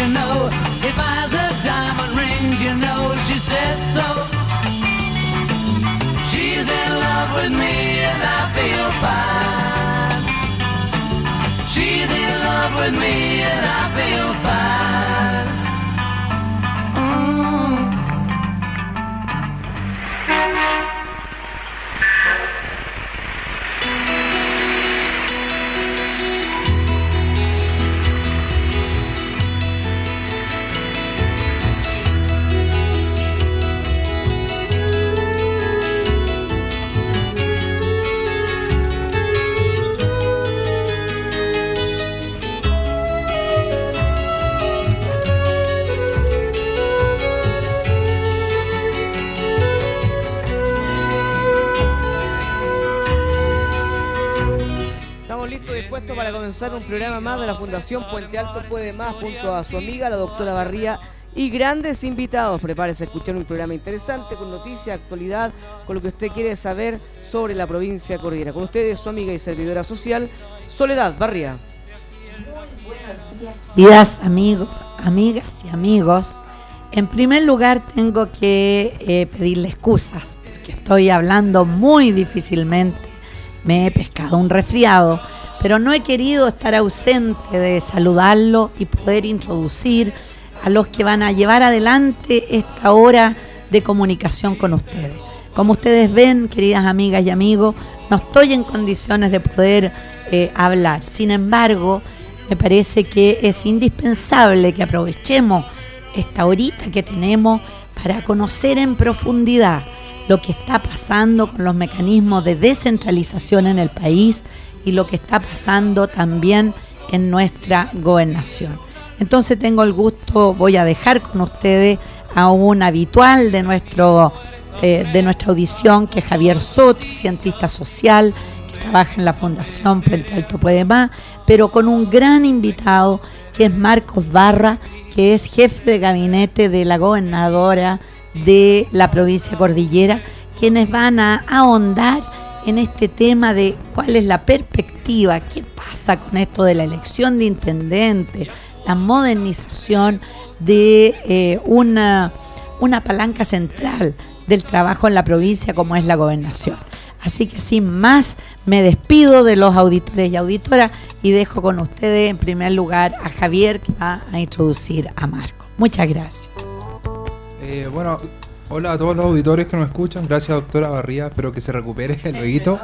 you know. He buys her diamond rings, you know. She said so. She's in love with me and I feel fine. She's in love with me and I feel fine. Dispuesto para comenzar un programa más de la Fundación Puente Alto Puede Más junto a su amiga la doctora Barría y grandes invitados. Prepárese a escuchar un programa interesante con noticias, actualidad, con lo que usted quiere saber sobre la provincia cordillera. Con ustedes su amiga y servidora social Soledad Barría. Queridas amigas y amigos, en primer lugar tengo que pedirle excusas porque estoy hablando muy difícilmente, me he pescado un resfriado, pero no he querido estar ausente de saludarlo y poder introducir a los que van a llevar adelante esta hora de comunicación con ustedes. Como ustedes ven, queridas amigas y amigos, no estoy en condiciones de poder hablar. Sin embargo, me parece que es indispensable que aprovechemos esta horita que tenemos para conocer en profundidad lo que está pasando con los mecanismos de descentralización en el país y lo que está pasando también en nuestra gobernación. Entonces tengo el gusto, voy a dejar con ustedes a un habitual de nuestra audición, que es Javier Soto, cientista social, que trabaja en la Fundación Puente Alto Puede Más, pero con un gran invitado que es Marcos Barra, que es jefe de gabinete de la gobernadora de la provincia cordillera, quienes van a ahondar en este tema de cuál es la perspectiva, qué pasa con esto de la elección de intendente, la modernización de una palanca central del trabajo en la provincia como es la gobernación. Así que sin más, me despido de los auditores y auditoras y dejo con ustedes en primer lugar a Javier, que va a introducir a Marco. Muchas gracias. Bueno, hola a todos los auditores que nos escuchan. Gracias, doctora Barría. Espero que se recupere lueguito.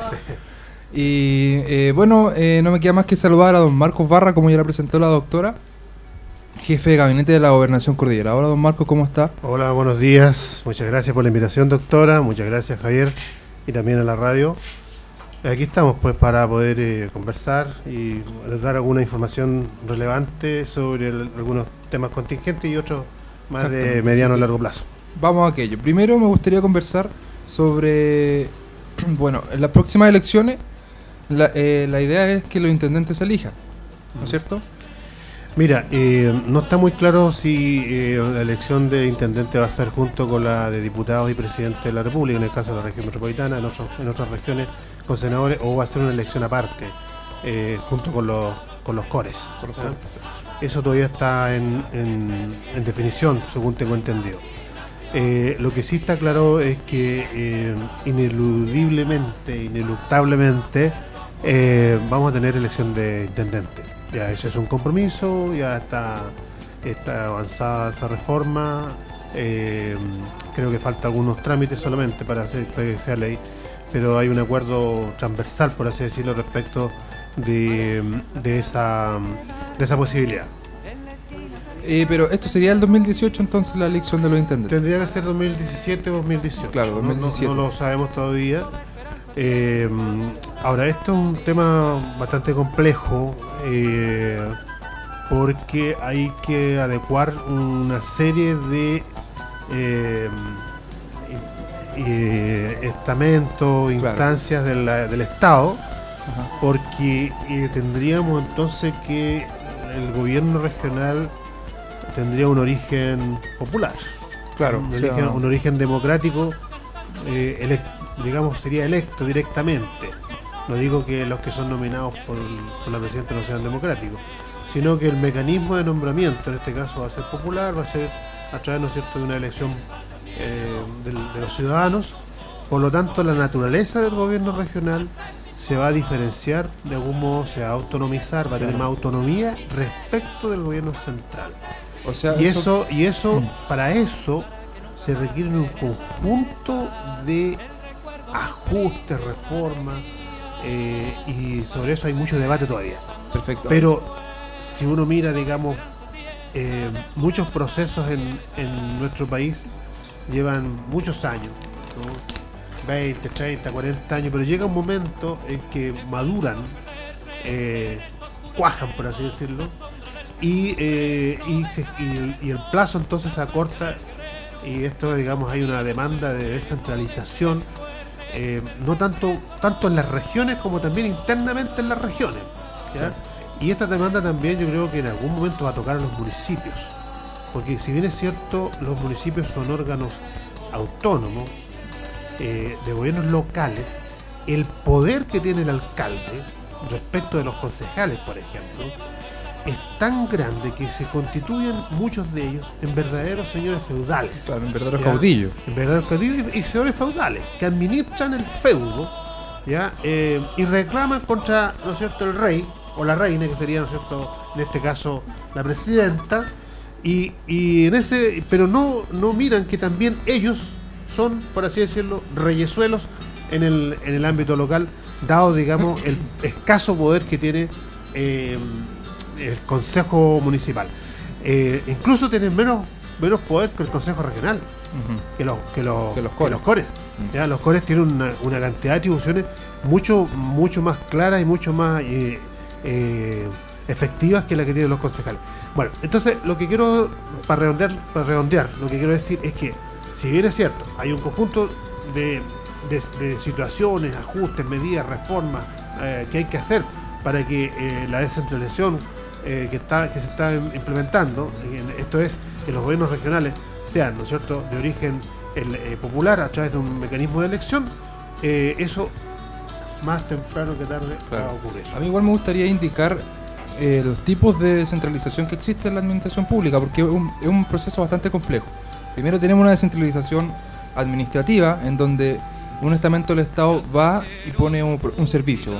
Y no me queda más que saludar a don Marcos Barra, como ya la presentó la doctora, jefe de gabinete de la Gobernación Cordillera. Hola, don Marcos, ¿cómo está? Hola, buenos días. Muchas gracias por la invitación, doctora. Muchas gracias, Javier, y también a la radio. Aquí estamos pues para poder conversar y dar alguna información relevante sobre algunos temas contingentes y otros más de mediano y largo plazo. Vamos a aquello. Primero me gustaría conversar sobre, bueno, en las próximas elecciones la idea es que los intendentes se elijan, ¿no es cierto? Mira, no está muy claro si la elección de intendente va a ser junto con la de diputados y presidente de la República, en el caso de la región metropolitana, en otras regiones con senadores, o va a ser una elección aparte, junto con los cores. Eso todavía está en definición, según tengo entendido. Lo que sí está claro es que ineluctablemente, vamos a tener elección de intendente. Ya ese es un compromiso, ya está avanzada esa reforma. Creo que falta algunos trámites solamente para que sea ley, pero hay un acuerdo transversal, por así decirlo, respecto de esa posibilidad. Pero esto sería el 2018 entonces, la elección de los intendentes. Tendría que ser 2017 o 2018. Claro, 2017. No lo sabemos todavía. Ahora, esto es un tema bastante complejo, porque hay que adecuar una serie de estamentos, instancias del Estado. Ajá. Porque tendríamos entonces que el gobierno regional tendría un origen popular, claro, un origen democrático, digamos, sería electo directamente. No digo que los que son nominados por la presidenta no sean democráticos, sino que el mecanismo de nombramiento, en este caso va a ser popular, va a ser a través, ¿no es cierto?, de una elección de los ciudadanos. Por lo tanto, la naturaleza del gobierno regional se va a diferenciar, de algún modo se va a autonomizar, va a tener más autonomía respecto del gobierno central. O sea, Y eso, para eso se requiere un conjunto de ajustes, reformas, y sobre eso hay mucho debate todavía. perfecto. Pero si uno mira, digamos, muchos procesos en nuestro país llevan muchos años, ¿no? 20, 30, 40 años, pero llega un momento en que maduran, cuajan, por así decirlo, y el plazo entonces se acorta, y esto, digamos, hay una demanda de descentralización, no tanto en las regiones como también internamente en las regiones, ¿ya? Y esta demanda también yo creo que en algún momento va a tocar a los municipios, porque si bien es cierto, los municipios son órganos autónomos, de gobiernos locales, el poder que tiene el alcalde respecto de los concejales, por ejemplo, es tan grande que se constituyen muchos de ellos en verdaderos señores feudales. Claro, en verdaderos ¿ya? caudillos. En verdaderos caudillos y señores feudales que administran el feudo, ¿ya? Y reclaman contra, ¿no es cierto?, el rey o la reina, que sería, ¿no es cierto?, en este caso la presidenta, y pero no miran que también ellos son, por así decirlo, reyesuelos en el ámbito local, dado, digamos, el escaso poder que tiene el Consejo Municipal. Incluso tienen menos poder que el Consejo Regional, que los cores. ¿Ya? Los cores tienen una cantidad de atribuciones mucho más claras y mucho más efectivas que la que tienen los concejales. Bueno, entonces lo que quiero, para redondear, lo que quiero decir es que, si bien es cierto, hay un conjunto de situaciones, ajustes, medidas, reformas que hay que hacer para que la descentralización que se está implementando, esto es, que los gobiernos regionales sean, ¿no es cierto?, de origen popular a través de un mecanismo de elección, eso más temprano que tarde va a ocurrir. A mí igual me gustaría indicar los tipos de descentralización que existe en la administración pública, porque es un proceso bastante complejo. Primero tenemos una descentralización administrativa, en donde un estamento del Estado va y pone un servicio.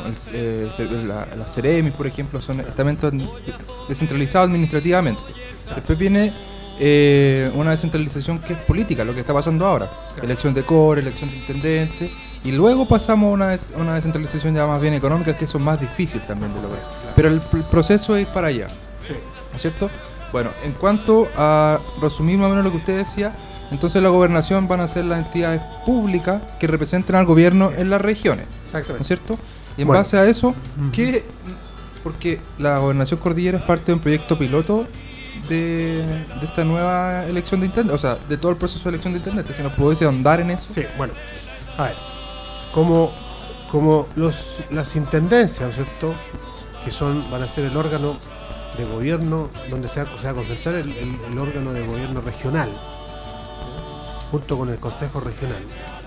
Las CEREMIS, por ejemplo, son estamentos descentralizados administrativamente. Después viene una descentralización que es política, lo que está pasando ahora. Elección de core, elección de intendente. Y luego pasamos a una descentralización ya más bien económica, que eso es más difícil también de lograr. Pero el proceso es para allá. ¿No es cierto? Bueno, en cuanto a resumir más o menos lo que usted decía, entonces la gobernación van a ser las entidades públicas que representen al gobierno en las regiones. Exactamente. ¿No es cierto? Y en base a eso, porque la gobernación cordillera es parte de un proyecto piloto de esta nueva elección de intendente, o sea, de todo el proceso de elección de intendente, si nos pudiese ahondar en eso. Sí, bueno, a ver, como las intendencias, ¿no es cierto?, que van a ser el órgano de gobierno donde se va a concentrar el órgano de gobierno regional, junto con el Consejo Regional,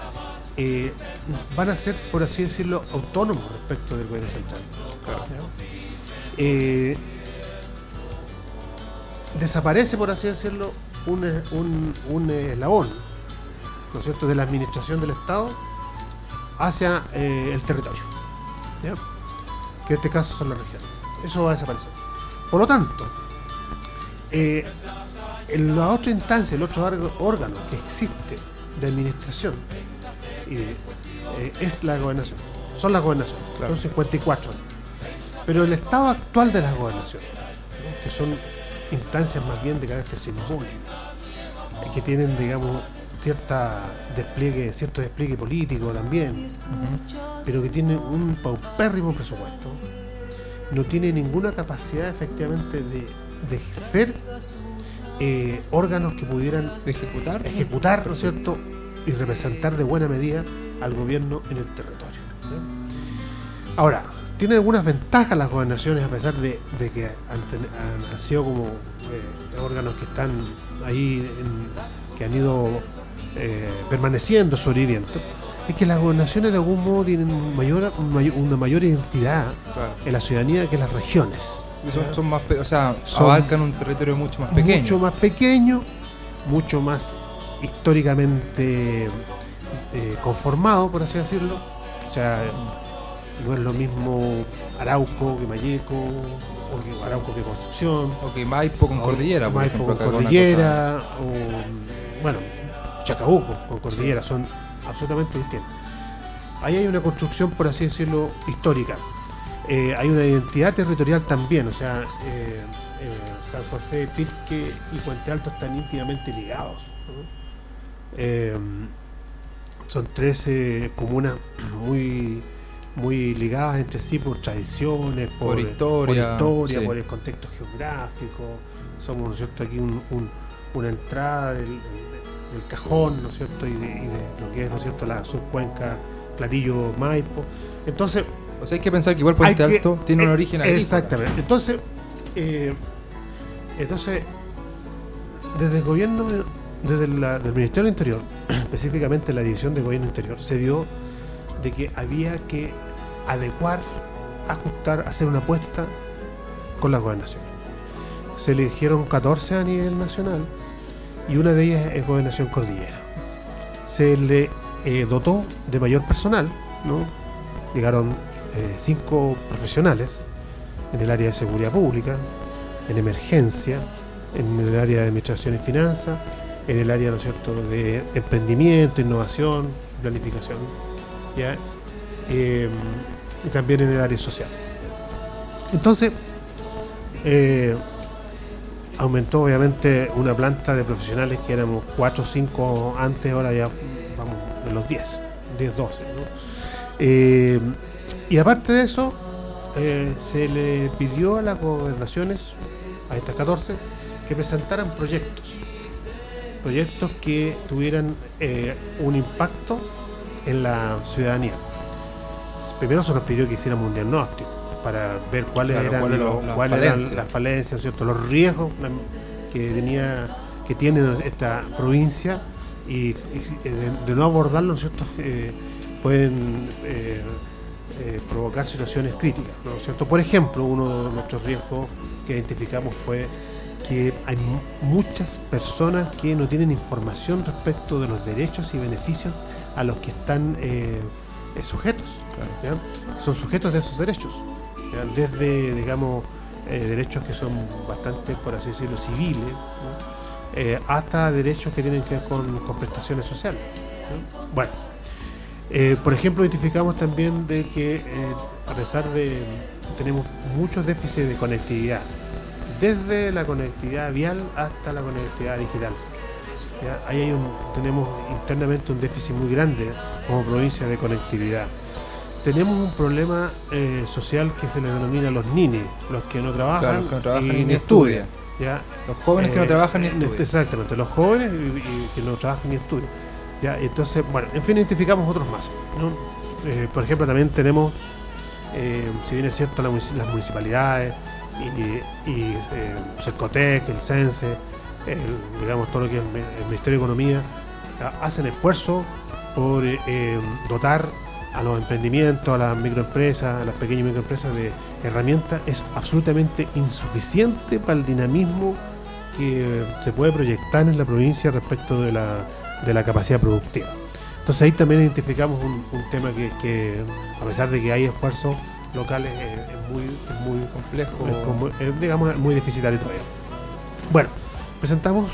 van a ser, por así decirlo, autónomos respecto del gobierno central. Desaparece, por así decirlo, un eslabón, ¿no es cierto?, de la administración del Estado hacia el territorio, ¿ya?, que en este caso son las regiones. Eso va a desaparecer. Por lo tanto, en la otra instancia, el otro órgano que existe de administración es la gobernación. Son las gobernaciones, son 54 años. Pero el estado actual de las gobernaciones, ¿no?, que son instancias más bien de carácter simbólico, que tienen, digamos, cierto despliegue político también, pero que tienen un paupérrimo presupuesto, no tiene ninguna capacidad efectivamente de ser órganos que pudieran ejecutar, ¿no es cierto?, y representar de buena medida al gobierno en el territorio, ¿no? Ahora, tiene algunas ventajas las gobernaciones, a pesar de que han sido como órganos que están ahí, que han ido permaneciendo, sobreviviendo. Es que las gobernaciones de algún modo tienen una mayor identidad en la ciudadanía que las regiones. Son más, o sea, Son abarcan un territorio mucho más pequeño. Mucho más pequeño, mucho más históricamente conformado, por así decirlo. O sea, no es lo mismo Arauco que Malleco, o que Arauco que Concepción. Ok, Maipo con Cordillera, por Maipo ejemplo, con acá una Cordillera, o bueno, Chacabuco con Cordillera, son absolutamente distintos. Ahí hay una construcción, por así decirlo, histórica. Hay una identidad territorial también, o sea, San José, Pirque y Puente Alto están íntimamente ligados, ¿no? Son 13 comunas muy ligadas entre sí por tradiciones, Por historia, sí. por el contexto geográfico. Somos, ¿no es cierto?, aquí una entrada del Cajón, ¿no es cierto?, y de lo que es, ¿no es cierto?, la subcuenca Clarillo-Maipo. Entonces, O sea, hay que pensar que igual Puente Alto tiene un origen agrícola. Exactamente. Entonces, desde el gobierno, desde del Ministerio del Interior, específicamente la División de Gobierno Interior, se vio de que había que adecuar, ajustar, hacer una apuesta con la gobernación. Se eligieron 14 a nivel nacional y una de ellas es Gobernación Cordillera. Se le dotó de mayor personal, ¿no? Llegaron 5 profesionales en el área de seguridad pública, en emergencia, en el área de administración y finanzas, en el área, ¿no es cierto?, de emprendimiento, innovación, planificación, ¿ya? Y también en el área social. Entonces, aumentó obviamente una planta de profesionales que éramos 4 o 5 antes, ahora ya vamos en los 10, 12, ¿no? Y aparte de eso, se le pidió a las gobernaciones, a estas 14, que presentaran proyectos que tuvieran un impacto en la ciudadanía. Primero se nos pidió que hiciéramos un diagnóstico para ver cuáles eran las falencias, ¿cierto?, los riesgos que tiene esta provincia y de no abordarlo, ¿cierto?, pueden provocar situaciones críticas, ¿no es cierto? Por ejemplo, uno de nuestros riesgos que identificamos fue que hay muchas personas que no tienen información respecto de los derechos y beneficios a los que están sujetos, claro, ¿ya? Son sujetos de esos derechos, ¿ya? Desde, digamos, derechos que son bastante, por así decirlo, civiles, ¿no? Hasta derechos que tienen que ver con prestaciones sociales, ¿no? Bueno, por ejemplo, identificamos también de que a pesar de tenemos muchos déficits de conectividad, desde la conectividad vial hasta la conectividad digital, ¿ya? Ahí tenemos internamente un déficit muy grande como provincia de conectividad. Tenemos un problema social que se le denomina los NINI, los que no trabajan, claro, los que no trabajan y ni estudian, ¿ya? Los jóvenes que no trabajan ni estudian. Exactamente, los jóvenes y que no trabajan ni estudian, ¿ya? Entonces, bueno, en fin, identificamos otros más, ¿no? Por ejemplo, también tenemos, si bien es cierto, las municipalidades y Cercotec, el CENSE, digamos, todo lo que es el Ministerio de Economía, hacen esfuerzo por dotar a los emprendimientos, a las microempresas, a las pequeñas y microempresas de herramientas. Es absolutamente insuficiente para el dinamismo que se puede proyectar en la provincia respecto de la capacidad productiva. Entonces ahí también identificamos un tema que a pesar de que hay esfuerzos locales, es muy complejo, digamos, muy deficitario todavía. Bueno, presentamos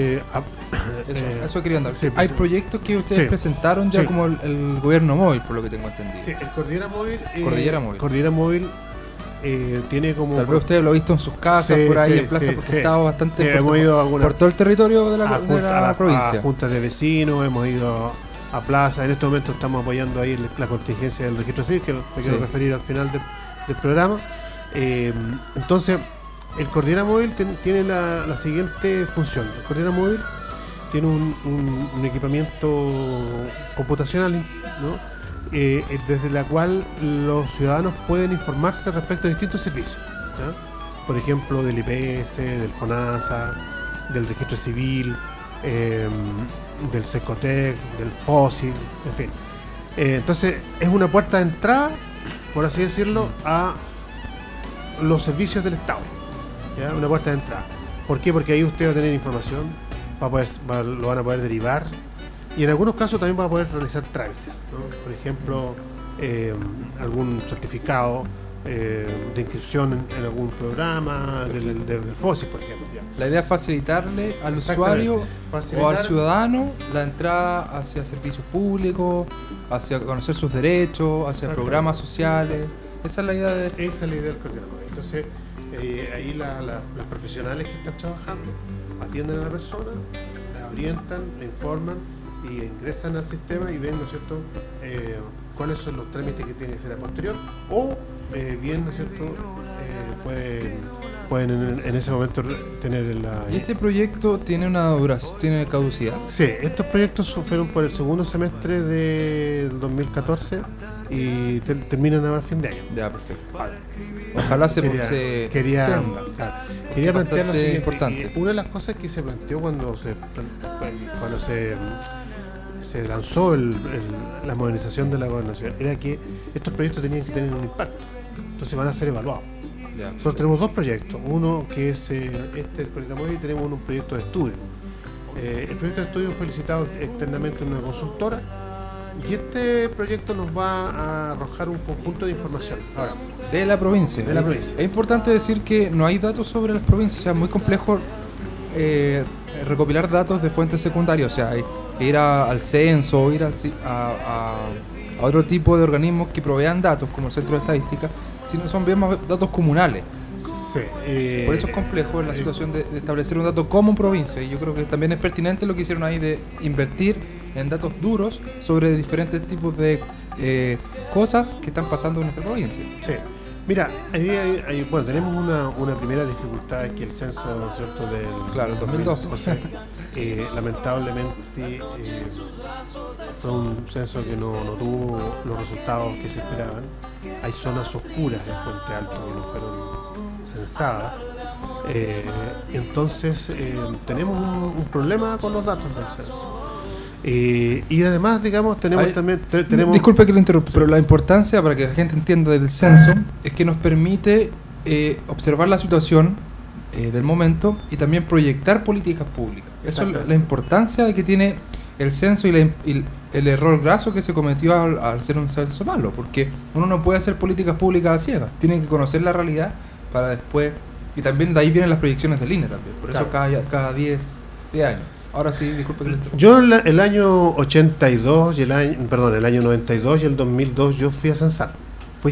eso quería andar. Sí, hay proyectos que ustedes presentaron ya, como el gobierno móvil, por lo que tengo entendido. Sí, el Cordillera Móvil tiene como... Tal vez ustedes lo han visto en sus casas, por ahí en plaza, porque estaba bastante hemos ido por todo el territorio de la provincia. A juntas de vecinos, hemos ido a plaza. En este momento estamos apoyando ahí la contingencia del registro civil, que me quiero referir al final del programa. Entonces, el Cordillera Móvil tiene la siguiente función. El Cordillera Móvil tiene un equipamiento computacional, ¿no? Desde la cual los ciudadanos pueden informarse respecto a distintos servicios, ¿ya? Por ejemplo, del IPS, del FONASA, del registro civil, del Cercotec, del FOSI, en fin. Entonces es una puerta de entrada, por así decirlo, a los servicios del Estado, ¿ya? Una puerta de entrada. ¿Por qué? Porque ahí usted va a tener información, lo van a poder derivar, y en algunos casos también va a poder realizar trámites, ¿no? Por ejemplo, algún certificado de inscripción en algún programa del FOSI, por ejemplo. ¿Ya? La idea es facilitarle al usuario o al ciudadano la entrada hacia servicios públicos, hacia conocer sus derechos, hacia programas sociales. Esa es la idea del coordinador. Entonces, ahí las profesionales que están trabajando atienden a la persona, la orientan, la informan y ingresan al sistema y ven, ¿no es cierto?, cuáles son los trámites que tienen que ser a posterior, o bien, ¿no es cierto?, pueden en ese momento tener la... ¿Y este proyecto tiene una duración, tiene caducidad? Sí, estos proyectos fueron por el segundo semestre del 2014 y terminan ahora a fin de año. Ya, perfecto. Ojalá se quería plantear lo siguiente. Importante. Una de las cosas que se planteó cuando se lanzó la modernización de la gobernación era que estos proyectos tenían que tener un impacto, entonces van a ser evaluados. Ya, Nosotros tenemos dos proyectos, uno que es el proyecto móvil, y tenemos un proyecto de estudio. El proyecto de estudio fue licitado externamente en una consultora, y este proyecto nos va a arrojar un conjunto de información. Ahora, de la provincia. Es importante decir que no hay datos sobre las provincias, o sea, es muy complejo recopilar datos de fuentes secundarias, o sea, ir al censo, ir a otro tipo de organismos que provean datos, como el Centro de Estadística, sino son bien más datos comunales. Sí, por eso es complejo en la situación de establecer un dato como provincia, y yo creo que también es pertinente lo que hicieron ahí de invertir en datos duros sobre diferentes tipos de cosas que están pasando en nuestra provincia. Sí. Mira, bueno, tenemos una primera dificultad, que el censo, ¿cierto?, del 2012. O sea, lamentablemente fue un censo que no tuvo los resultados que se esperaban. Hay zonas oscuras en Puente Alto que no fueron censadas. Entonces tenemos un problema con los datos del censo. Y además, digamos, tenemos. Disculpe que lo interrumpa, pero la importancia, para que la gente entienda, del censo es que nos permite observar la situación del momento y también proyectar políticas públicas. Eso es la importancia de que tiene el censo y el error graso que se cometió al ser un censo malo, porque uno no puede hacer políticas públicas a ciegas, tiene que conocer la realidad para después, y también de ahí vienen las proyecciones del INE también, por eso cada 10 años. Ahora sí, disculpe que le interrumpa. Yo el año 82 el año 92 y el 2002 yo fui a censar. Fui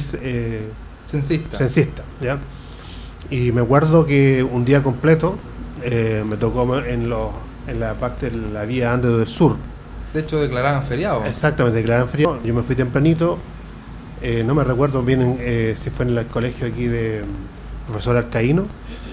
censista, ¿ya? Y me acuerdo que un día completo me tocó en la parte de la vía Andes del Sur. De hecho, declaraban feriado. Exactamente, declaraban feriado. Yo me fui tempranito, no me recuerdo bien si fue en el colegio aquí de profesor Alcaíno.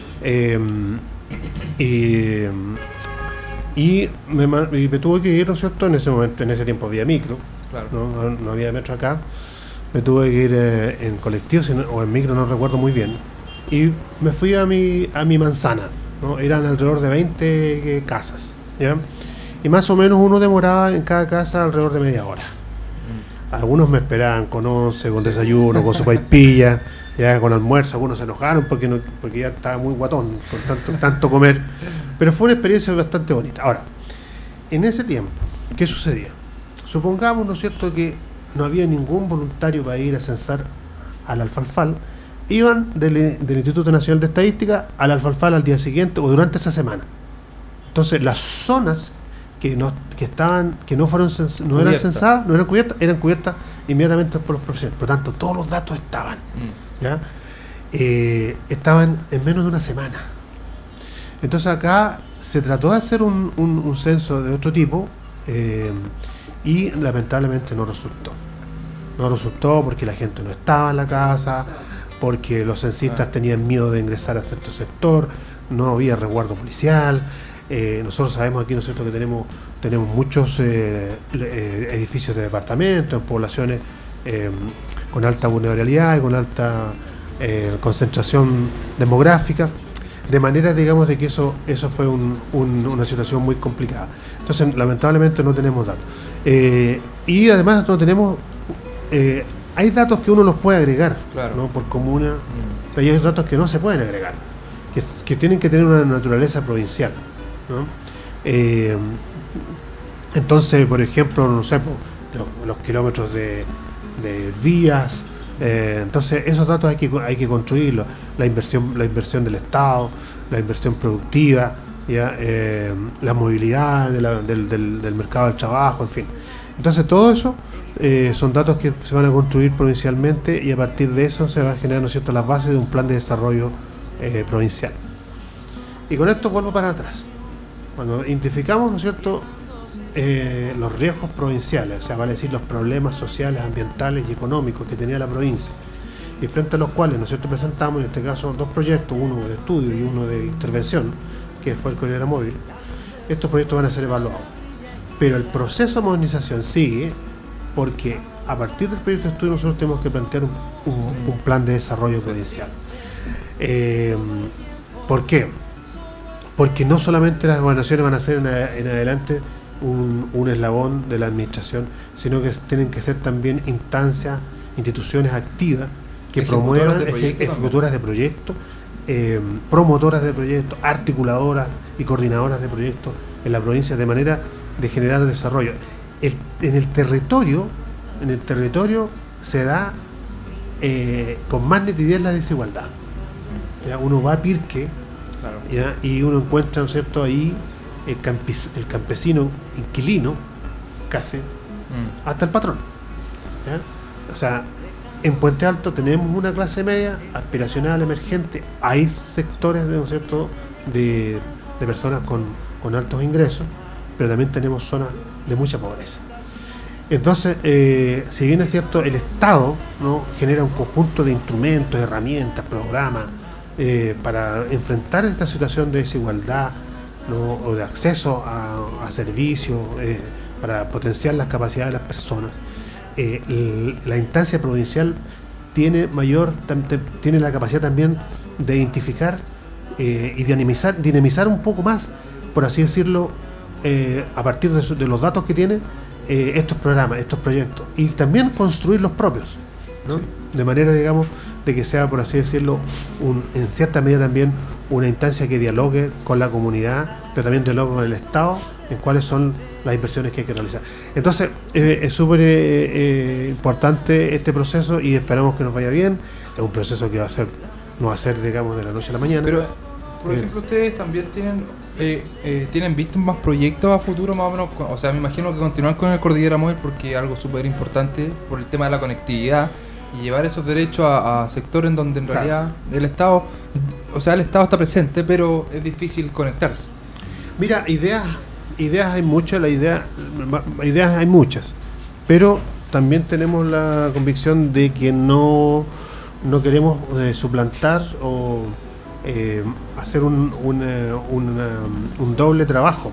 Y me tuve que ir, ¿no es cierto? En ese momento, en ese tiempo había micro, claro. No había metro acá. Me tuve que ir en colectivo o en micro, no recuerdo muy bien. Y me fui a mi manzana, ¿no? Eran alrededor de 20 casas, ¿ya? Y más o menos uno demoraba en cada casa alrededor de media hora. Algunos me esperaban con once, con desayuno, con sopaipilla, ya con almuerzo. Algunos se enojaron porque ya estaba muy guatón por tanto comer. Pero fue una experiencia bastante bonita. Ahora, en ese tiempo, ¿qué sucedía? Supongamos, ¿no es cierto?, que no había ningún voluntario para ir a censar al Alfalfal. Iban del Instituto Nacional de Estadística al Alfalfal al día siguiente o durante esa semana. Entonces, las zonas que no eran censadas, no eran cubiertas inmediatamente por los profesionales. Por lo tanto, todos los datos estaban. ¿Ya? Estaban en menos de una semana. Entonces acá se trató de hacer un censo de otro tipo y lamentablemente no resultó. No resultó porque la gente no estaba en la casa, porque los censistas tenían miedo de ingresar a cierto sector, no había resguardo policial. Nosotros sabemos aquí, ¿no es cierto?, que tenemos muchos edificios de departamentos en poblaciones con alta vulnerabilidad y con alta concentración demográfica. De manera, digamos, de que eso fue una situación muy complicada. Entonces, lamentablemente no tenemos datos. Y además no tenemos hay datos que uno los puede agregar, Claro. ¿no? Por comuna, pero hay datos que no se pueden agregar, que tienen que tener una naturaleza provincial, ¿no? Entonces, por ejemplo, no sé, los kilómetros de vías, entonces esos datos hay que construirlos, la inversión del Estado, la inversión productiva, ¿ya? La movilidad del mercado del trabajo, en fin. Entonces todo eso son datos que se van a construir provincialmente y a partir de eso se van a generar, ¿no es cierto?, las bases de un plan de desarrollo provincial. Y con esto vuelvo para atrás. Cuando identificamos, ¿no es cierto?, los riesgos provinciales, o sea, vale decir los problemas sociales, ambientales y económicos que tenía la provincia, y frente a los cuales, ¿no es cierto?, presentamos en este caso 2 proyectos, uno de estudio y uno de intervención, que fue el Corredor Móvil. Estos proyectos van a ser evaluados, pero el proceso de modernización sigue, porque a partir del proyecto de estudio nosotros tenemos que plantear un plan de desarrollo provincial. ¿Por qué? Porque no solamente las gobernaciones van a ser en adelante un eslabón de la administración, sino que tienen que ser también instancias, instituciones activas que promuevan, ejecutoras de proyectos, promotoras de proyectos, articuladoras y coordinadoras de proyectos en la provincia, de manera de generar desarrollo. En el territorio se da con más nitidez la desigualdad. ¿Ya? Uno va a Pirque, Claro. ¿ya? Y uno encuentra, ¿no es cierto?, ahí el campesino inquilino, casi, hasta el patrón. ¿Ya? O sea, en Puente Alto tenemos una clase media aspiracional, emergente. Hay sectores, ¿no es cierto?, de personas con altos ingresos, pero también tenemos zonas de mucha pobreza. Entonces, si bien es cierto, el Estado, ¿no?, genera un conjunto de instrumentos, herramientas, programas para enfrentar esta situación de desigualdad, ¿no?, o de acceso a servicios, para potenciar las capacidades de las personas, la instancia provincial tiene la capacidad también de identificar y dinamizar un poco más, por así decirlo, a partir de los datos que tiene, estos programas, estos proyectos, y también construir los propios, ¿no? Sí. De manera, digamos, de que sea, por así decirlo, en cierta medida también una instancia que dialogue con la comunidad, pero también dialogue con el Estado en cuáles son las inversiones que hay que realizar. Entonces, es súper importante este proceso y esperamos que nos vaya bien. Es un proceso que no va a ser, digamos, de la noche a la mañana. Pero, por ejemplo, ustedes también tienen visto más proyectos a futuro, más o menos. O sea, me imagino que continuar con el Cordillera Móvil, porque es algo súper importante por el tema de la conectividad y llevar esos derechos a sectores en donde en realidad el Estado está presente, pero es difícil conectarse. Mira, ideas hay muchas, ideas hay muchas, pero también tenemos la convicción de que no queremos suplantar o hacer un doble trabajo.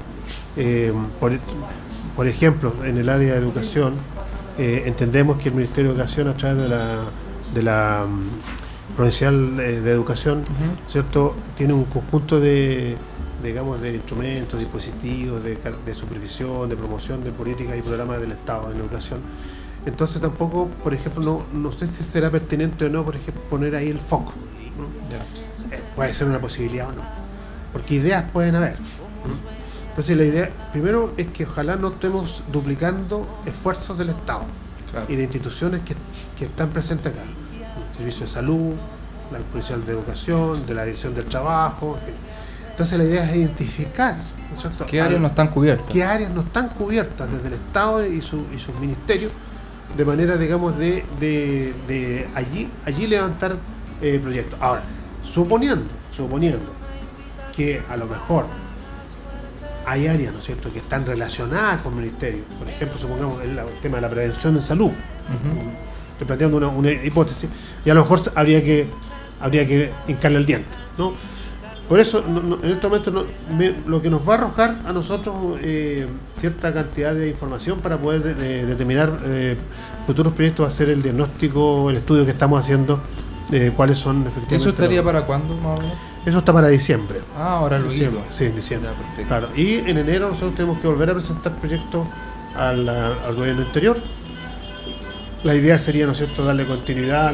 Por ejemplo, en el área de educación, entendemos que el Ministerio de Educación, a través de la Provincial de Educación, ¿cierto?, tiene un conjunto de instrumentos, dispositivos, de supervisión, de promoción de políticas y programas del Estado en educación. Entonces tampoco, por ejemplo, no sé si será pertinente o no, por ejemplo, poner ahí el foco, ¿no? Puede ser una posibilidad o no, porque ideas pueden haber, ¿no? Entonces la idea, primero, es que ojalá no estemos duplicando esfuerzos del Estado, claro, y de instituciones que están presentes acá. El Servicio de Salud, la Provincial de Educación, de la Dirección del Trabajo, en fin. Entonces la idea es identificar, ¿no es cierto?, ¿qué áreas no están cubiertas? ¿Qué áreas no están cubiertas desde el Estado y sus ministerios? De manera, digamos, de allí levantar proyectos. Ahora, suponiendo que a lo mejor hay áreas, ¿no es cierto?, que están relacionadas con el ministerio. Por ejemplo, supongamos el tema de la prevención en salud. Estoy planteando una hipótesis, y a lo mejor habría que hincarle el diente, ¿no? Por eso, en este momento, lo que nos va a arrojar a nosotros cierta cantidad de información para poder determinar futuros proyectos, hacer el diagnóstico, el estudio que estamos haciendo, cuáles son efectivamente. ¿Eso estaría para cuándo, más o menos? Eso está para diciembre. Ah, ahora lo diciembre. Sí, en diciembre. Ya, perfecto. Claro. Y en enero nosotros tenemos que volver a presentar proyectos al gobierno interior. La idea sería, ¿no es cierto?, darle continuidad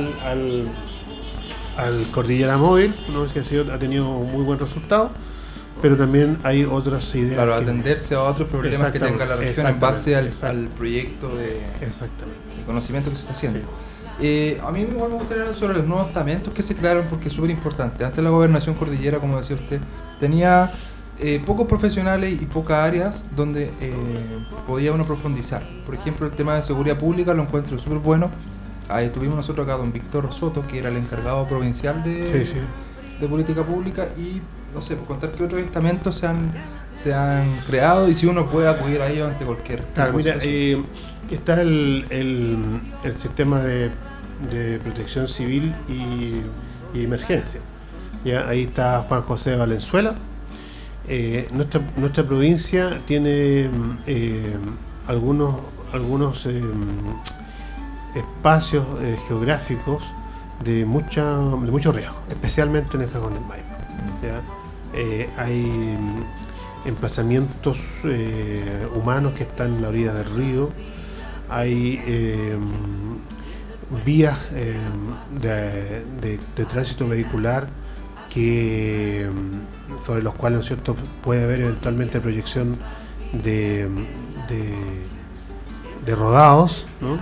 al Cordillera Móvil, ¿no? Que ha tenido un muy buen resultado, pero también hay otras ideas. Claro, atenderse a otros problemas que tenga la región en base al proyecto de conocimiento que se está haciendo. Sí. A mí igual me gustaría hablar sobre los nuevos estamentos que se crearon, porque es súper importante. Antes la gobernación cordillera, como decía usted, tenía pocos profesionales y pocas áreas donde podía uno profundizar. Por ejemplo, el tema de seguridad pública lo encuentro súper bueno. Ahí tuvimos nosotros acá a don Víctor Soto, que era el encargado provincial de política pública, y no sé, contar que otros estamentos se han creado y si uno puede acudir a ellos ante cualquier Claro, mira, está el sistema de protección civil y emergencia. Ya, ahí está Juan José Valenzuela. Nuestra provincia tiene algunos espacios geográficos de mucho riesgo, especialmente en el Cajón del Maipo. ¿Ya? Hay emplazamientos humanos que están en la orilla del río, hay vías de tránsito vehicular sobre los cuales, ¿no es cierto?, puede haber eventualmente proyección de rodados, ¿no?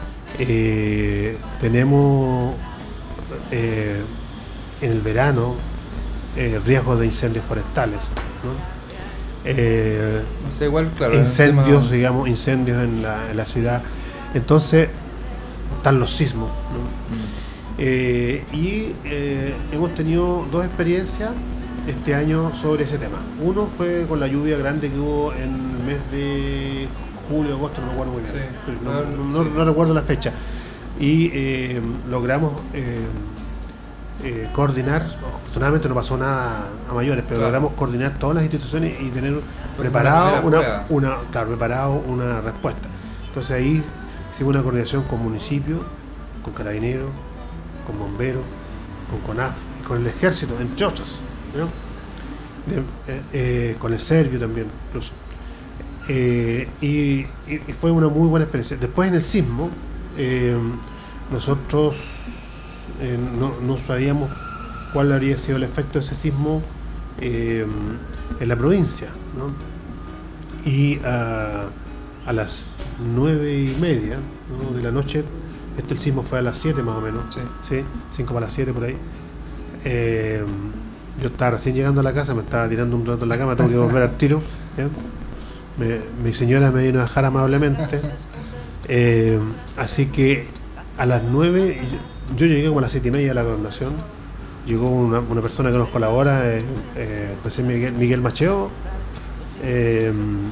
Tenemos en el verano riesgos de incendios forestales, ¿no? O sea, igual, claro, incendios en la ciudad. Entonces están los sismos, ¿no? Hemos tenido dos experiencias este año sobre ese tema. Uno fue con la lluvia grande que hubo en el mes de julio, agosto, no me acuerdo muy bien, no recuerdo la fecha, y logramos coordinar. Afortunadamente no pasó nada a mayores, pero logramos coordinar todas las instituciones y tener preparado una respuesta. Entonces ahí hicimos una coordinación con municipios, con carabineros, con bomberos, con CONAF, con el ejército, entre otros, ¿no? Con el Servio también, incluso. Y fue una muy buena experiencia. Después en el sismo, nosotros no sabíamos cuál habría sido el efecto de ese sismo en la provincia, ¿no? Y a las 9:30, ¿no?, de la noche, el sismo fue a las 7 más o menos, sí, 5 para las 7 por ahí. Yo estaba recién llegando a la casa, me estaba tirando un rato en la cama, tengo que volver al tiro, ¿ya? Mi señora me vino a dejar amablemente, así que a las 9, yo llegué como a las 7:30 a la gobernación. Llegó una persona que nos colabora, José Miguel Macheo, que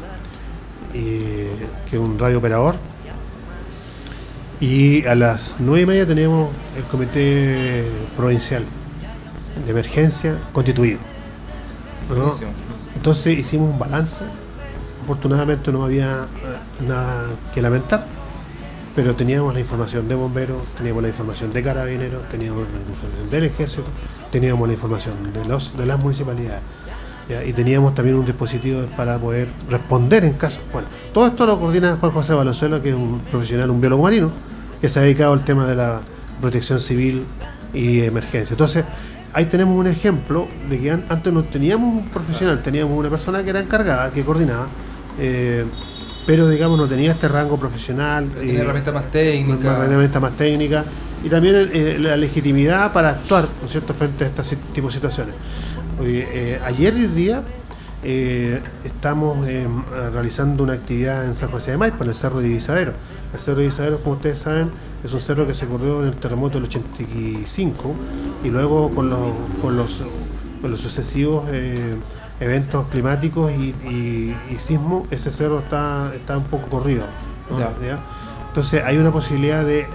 es un radiooperador, y a las 9:30 teníamos el comité provincial de emergencia constituido, ¿no? Entonces hicimos un balance. Afortunadamente no había nada que lamentar, pero teníamos la información de bomberos, teníamos la información de carabineros, teníamos la información del ejército, teníamos la información de las municipalidades, ¿ya? Y teníamos también un dispositivo para poder responder en caso. Bueno, todo esto lo coordina Juan José Valenzuela, que es un profesional, un biólogo marino, que se ha dedicado al tema de la protección civil y emergencia. Entonces, ahí tenemos un ejemplo de que antes no teníamos un profesional, teníamos una persona que era encargada, que coordinaba, pero digamos no tenía este rango profesional. Tenía herramientas más técnicas. Y también la legitimidad para actuar, ¿no es cierto?, frente a este tipo de situaciones. Ayer y hoy día estamos realizando una actividad en San José de Maipo, en el Cerro de Divisadero. El Cerro de Divisadero, como ustedes saben, es un cerro que se corrió en el terremoto del 85 y luego con los sucesivos eventos climáticos y sismo, ese cerro está un poco corrido, ¿no? ¿Ya? Entonces hay una posibilidad de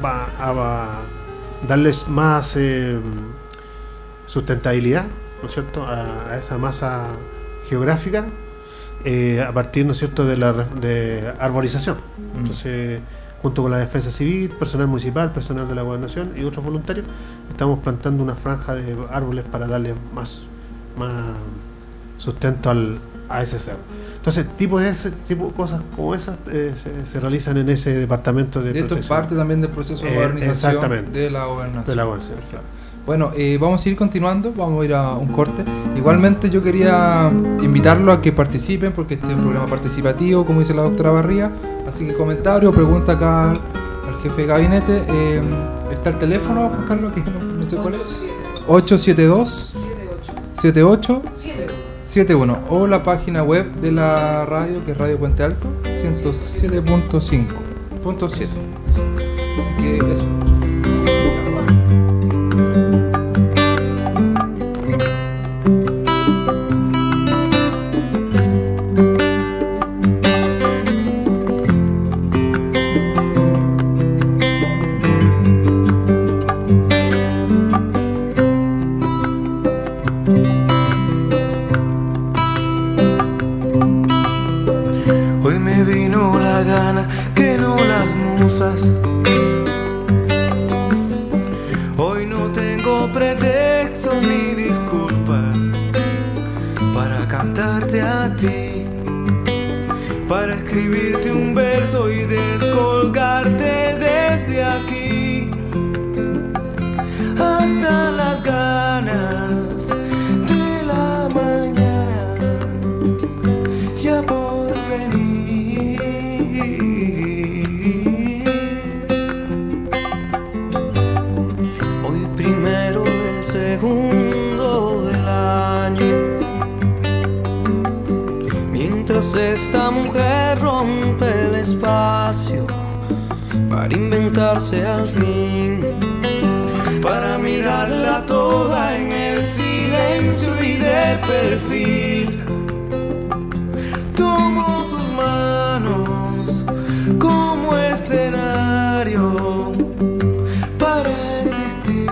darles más sustentabilidad, ¿no es cierto?, a esa masa geográfica a partir, ¿no es cierto?, de arborización. Entonces, junto con la defensa civil, personal municipal, personal de la gobernación y otros voluntarios, estamos plantando una franja de árboles para darle más sustento a ese cerro. Entonces, cosas como esas se realizan en ese departamento de esto es protección. parte también del proceso de modernización exactamente. de la gobernación. De la gobernación, claro. Bueno, vamos a ir continuando, vamos a ir a un corte. Igualmente yo quería invitarlo a que participen, porque este es un programa participativo, como dice la doctora Barría. Así que comentario, pregunta acá al jefe de gabinete. Está el teléfono, Juan Carlos, que no sé cuál es. 872 78 71 o la página web de la radio, que es Radio Puente Alto 107.5.7. Así que eso. Hoy me vino la gana que no las musas. Hoy no tengo pretexto ni disculpas para cantarte a ti, para escribirte un verso y descolgarte desde aquí hasta las ganas de la mañana ya por venir. Hoy primero del segundo del año, mientras esta mujer rompe el espacio para inventarse al fin, para mirarla toda en el silencio y de perfil. Tomo sus manos como escenario para existir.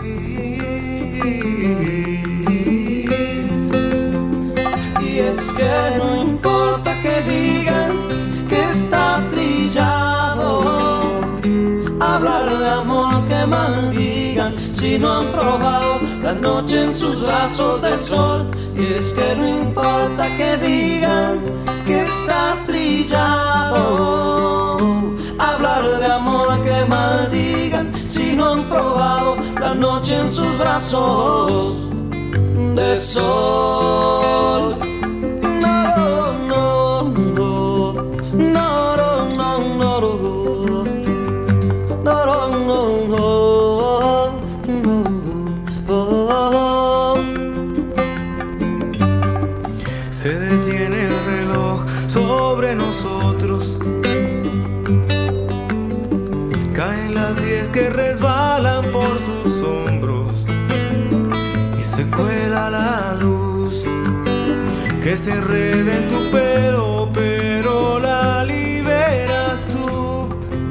Y es que no importa que digan que está trillado, hablar de amor que maldigan si no han probado la noche en sus brazos de sol. Y es que no importa que digan que está trillado, hablar de amor que maldigan si no han probado la noche en sus brazos de sol. No, no, no, no, no, no, no, se detiene el reloj sobre nosotros, caen las 10 que resbalan por sus hombros y se cuela la luz que se enreda en tu pelo, pero la liberas tú.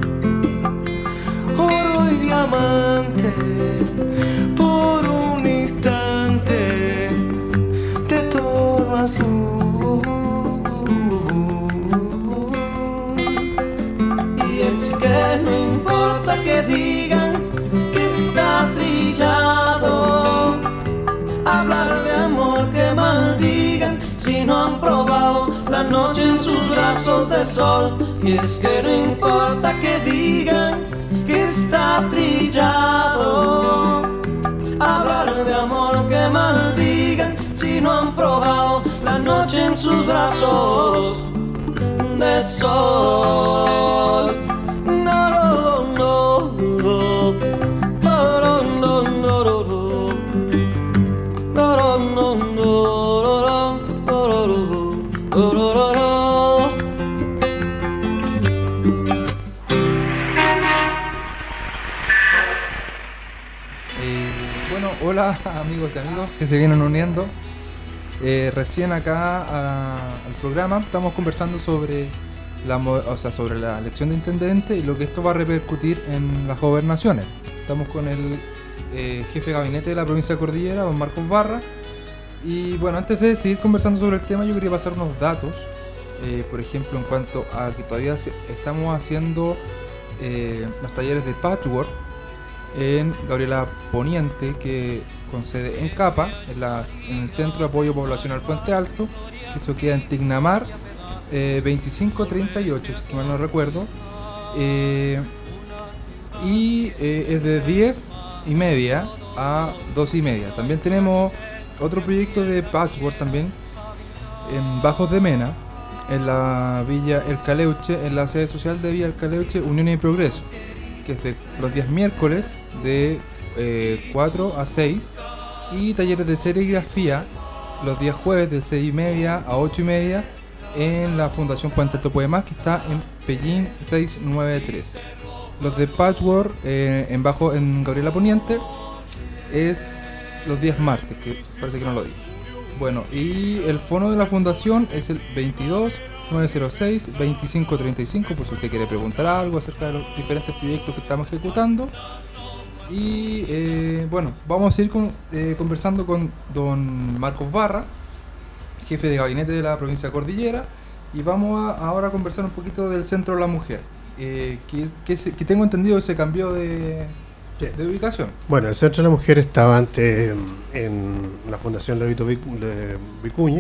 Oro y diamante, por un instante te tono azul. Y es que no importa que digan que está trillado, hablar de amor que maldigan si no han probado la noche en sus brazos de sol. Y es que no importa que digan que está trillado, hablar de amor que maldigan si no han probado la noche en sus brazos de sol. No, no, no, no, no, no, no, no, no, no, no, no. Bueno, hola amigos y amigos que se vienen uniendo. Recién acá al programa estamos conversando sobre sobre la elección de intendente y lo que esto va a repercutir en las gobernaciones. Estamos con el jefe de gabinete de la provincia de Cordillera, don Marcos Barra. Y bueno, antes de seguir conversando sobre el tema, yo quería pasar unos datos. Por ejemplo, en cuanto a que todavía estamos haciendo los talleres de patchwork en Gabriela Poniente, que con sede en Capa, en el Centro de Apoyo Poblacional Puente Alto, que eso queda en Tignamar 2538, si que mal no recuerdo. Y es de 10:30 a 2:30. También tenemos otro proyecto de patchwork también en Bajos de Mena, en la Villa El Caleuche, en la sede social de Villa El Caleuche, Unión y Progreso, que es de los días miércoles de 4 a 6, y talleres de serigrafía los días jueves de 6:30 a 8:30 en la Fundación Puente Alto Puede Más, que está en Pellín 693. Los de patchwork en Gabriela Poniente es los días martes, que parece que no lo dije. Bueno, y el fono de la fundación es el 22-906-2535, por si usted quiere preguntar algo acerca de los diferentes proyectos que estamos ejecutando. Y bueno, vamos a ir conversando con don Marcos Barra, jefe de gabinete de la provincia de Cordillera, y vamos ahora a conversar un poquito del Centro de la Mujer, que tengo entendido se cambió de ubicación. Bueno, el Centro de la Mujer estaba antes en la Fundación Levito Vicuña,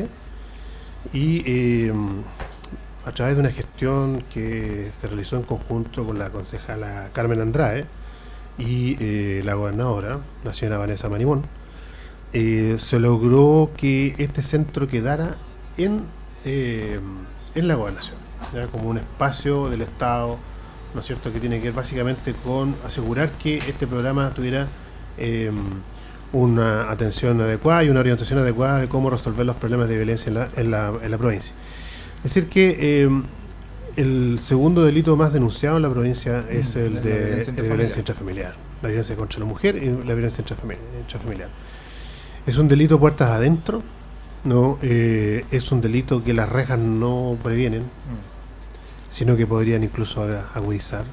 y a través de una gestión que se realizó en conjunto con la concejala Carmen Andrade y la gobernadora, la señora Vanessa Manimón, se logró que este centro quedara en la gobernación, ¿ya? Como un espacio del Estado, ¿no es cierto?, que tiene que ver básicamente con asegurar que este programa tuviera una atención adecuada y una orientación adecuada de cómo resolver los problemas de violencia en la provincia. Es decir que el segundo delito más denunciado en la provincia es el de violencia intrafamiliar, la violencia contra la mujer y la violencia intrafamiliar. Es un delito puertas adentro, no es un delito que las rejas no previenen, sino que podrían incluso agudizar.